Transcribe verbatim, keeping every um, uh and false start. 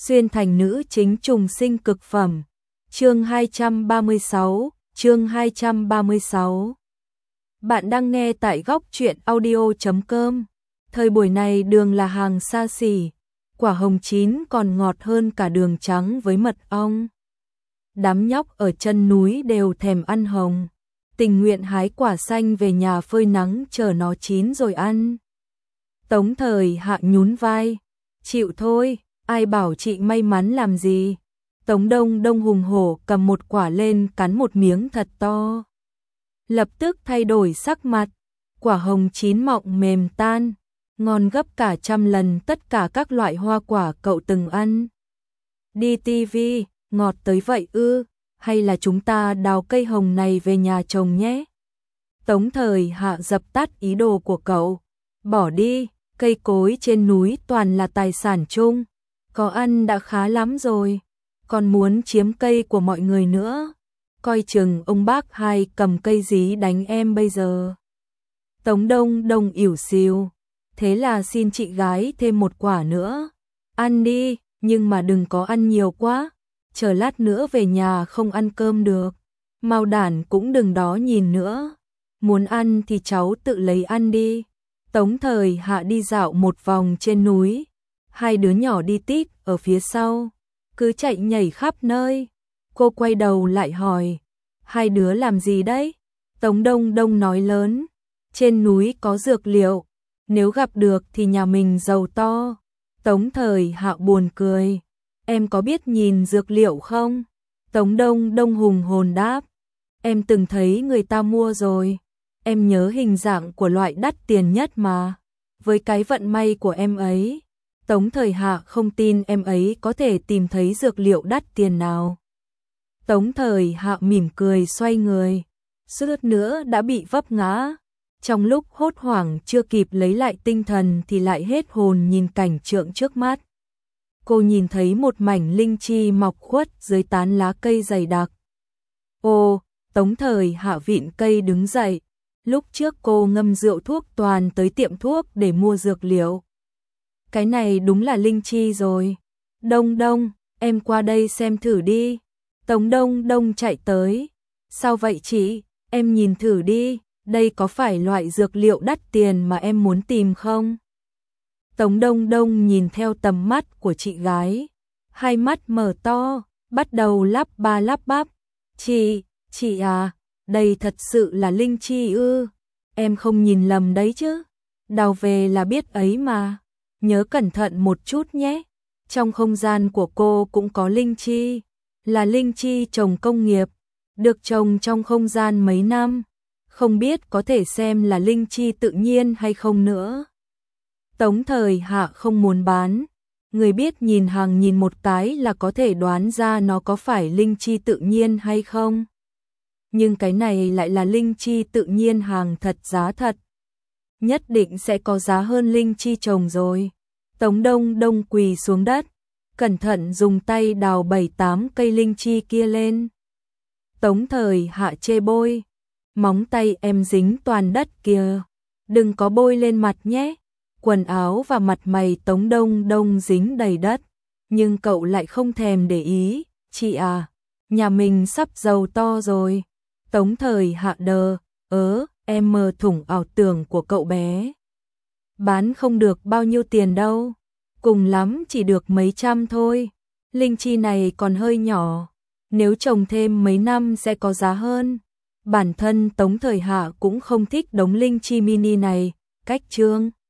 xuyên thành nữ chính trùng sinh cực phẩm. Chương hai trăm ba mươi sáu, chương hai trăm ba mươi sáu. Bạn đang nghe tại góc truyện audio chấm com. Thời buổi này đường là hàng xa xỉ, quả hồng chín còn ngọt hơn cả đường trắng với mật ong. Đám nhóc ở chân núi đều thèm ăn hồng, tình nguyện hái quả xanh về nhà phơi nắng chờ nó chín rồi ăn. Tống Thời Hạ nhún vai, chịu thôi, ai bảo chị may mắn làm gì. Tống Đông Đông hùng hổ cầm một quả lên cắn một miếng thật to. Lập tức thay đổi sắc mặt, quả hồng chín mọng mềm tan, ngon gấp cả trăm lần tất cả các loại hoa quả cậu từng ăn. Đi tivi, ngọt tới vậy ư, hay là chúng ta đào cây hồng này về nhà trồng nhé. Tống Thời Hạ dập tắt ý đồ của cậu, bỏ đi, cây cối trên núi toàn là tài sản chung, có ăn đã khá lắm rồi, còn muốn chiếm cây của mọi người nữa, coi chừng ông bác hai cầm cây dí đánh em bây giờ. Tống Đông Đông ỉu xìu, thế là xin chị gái thêm một quả nữa, ăn đi, nhưng mà đừng có ăn nhiều quá, chờ lát nữa về nhà không ăn cơm được. Mao Đản cũng đừng đó nhìn nữa, muốn ăn thì cháu tự lấy ăn đi. Tống Thời Hạ đi dạo một vòng trên núi, hai đứa nhỏ đi tít ở phía sau, cứ chạy nhảy khắp nơi. Cô quay đầu lại hỏi, hai đứa làm gì đấy? Tống Đông Đông nói lớn, trên núi có dược liệu, nếu gặp được thì nhà mình giàu to. Tống Thời Hạ buồn cười, em có biết nhìn dược liệu không? Tống Đông Đông hùng hồn đáp, em từng thấy người ta mua rồi, em nhớ hình dạng của loại đắt tiền nhất mà, với cái vận may của em ấy. Tống Thời Hạ không tin em ấy có thể tìm thấy dược liệu đắt tiền nào. Tống Thời Hạ mỉm cười xoay người, suýt nữa đã bị vấp ngã. Trong lúc hốt hoảng chưa kịp lấy lại tinh thần thì lại hết hồn nhìn cảnh tượng trước mắt. Cô nhìn thấy một mảnh linh chi mọc khuất dưới tán lá cây dày đặc. Ô, Tống Thời Hạ vịn cây đứng dậy. Lúc trước cô ngâm rượu thuốc toàn tới tiệm thuốc để mua dược liệu. Cái này đúng là linh chi rồi. Đông Đông, em qua đây xem thử đi. Tống Đông Đông chạy tới. Sao vậy chị? Em nhìn thử đi, đây có phải loại dược liệu đắt tiền mà em muốn tìm không? Tống Đông Đông nhìn theo tầm mắt của chị gái, hai mắt mở to, bắt đầu lắp ba lắp bắp. Chị, chị à, đây thật sự là linh chi ư? Em không nhìn lầm đấy chứ? Đào về là biết ấy mà. Nhớ cẩn thận một chút nhé. Trong không gian của cô cũng có linh chi, là linh chi trồng công nghiệp, được trồng trong không gian mấy năm, không biết có thể xem là linh chi tự nhiên hay không nữa. Tống Thời Hạ không muốn bán, người biết nhìn hàng nhìn một cái là có thể đoán ra nó có phải linh chi tự nhiên hay không. Nhưng cái này lại là linh chi tự nhiên hàng thật giá thật, nhất định sẽ có giá hơn linh chi trồng rồi. Tống Đông Đông quỳ xuống đất, cẩn thận dùng tay đào bảy tám cây linh chi kia lên. Tống Thời Hạ chê bôi, móng tay em dính toàn đất kìa, đừng có bôi lên mặt nhé. Quần áo và mặt mày Tống Đông Đông dính đầy đất, nhưng cậu lại không thèm để ý. Chị à, nhà mình sắp giàu to rồi. Tống Thời Hạ đờ, ớ, em mơ thủng ảo tưởng của cậu bé. Bán không được bao nhiêu tiền đâu, cùng lắm chỉ được mấy trăm thôi. Linh chi này còn hơi nhỏ, nếu trồng thêm mấy năm sẽ có giá hơn. Bản thân Tống Thời Hạ cũng không thích đống linh chi mini này, cách chương.